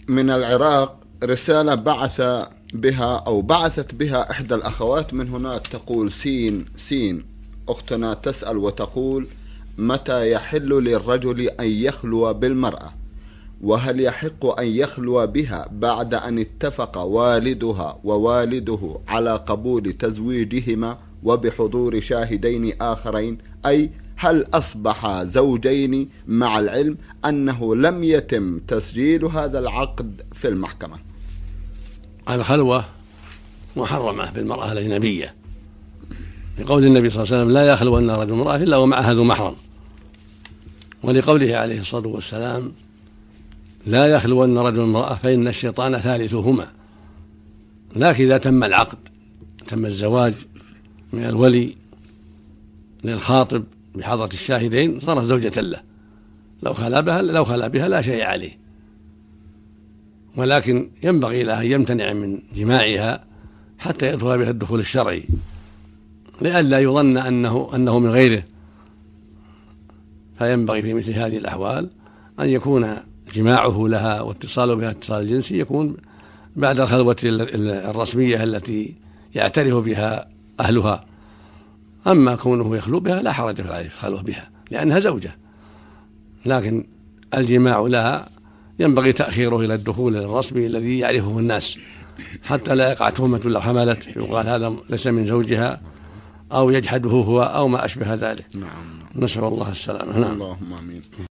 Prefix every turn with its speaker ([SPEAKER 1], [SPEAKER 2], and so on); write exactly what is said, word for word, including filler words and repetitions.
[SPEAKER 1] من العراق رسالة بعث بها أو بعثت بها إحدى الأخوات من هناك، تقول سين سين أختنا تسأل وتقول: متى يحل للرجل أن يخلو بالمرأة؟ وهل يحق أن يخلو بها بعد أن اتفق والدها ووالده على قبول تزويجهما وبحضور شاهدين آخرين؟ أي هل أصبح زوجين مع العلم أنه لم يتم تسجيل هذا العقد في المحكمة؟
[SPEAKER 2] الخلوة محرمة بالمرأة الأجنبية، لقول النبي صلى الله عليه وسلم: لا يخلون رجل امرأة إلا ومعها ذو محرم، ولقوله عليه الصلاة والسلام: لا يخلون رجل امرأة فإن الشيطان ثالثهما. لكن إذا تم العقد، تم الزواج من الولي للخاطب بحضرة الشاهدين، صارت زوجة له، لو خلا بها لو خلا بها لا شيء عليه، ولكن ينبغي له أن يمتنع من جماعها حتى يدخل بها الدخول الشرعي، لئلا يظن أنه أنه من غيره. فينبغي في مثل هذه الأحوال أن يكون جماعه لها واتصاله بها اتصال الجنسي يكون بعد الخلوة الرسمية التي يعترف بها أهلها. أما كونه يخلو بها لا حرج عليه في الخلوة بها لأنها زوجة، لكن الجماع لها ينبغي تأخيره إلى الدخول الرسمي الذي يعرفه الناس، حتى لا يقع تهمة لو حملت يقال هذا ليس من زوجها أو يجحده هو أو ما أشبه ذلك.
[SPEAKER 1] نعم.
[SPEAKER 2] نسأل الله السلامة. نعم.
[SPEAKER 1] اللهم آمين.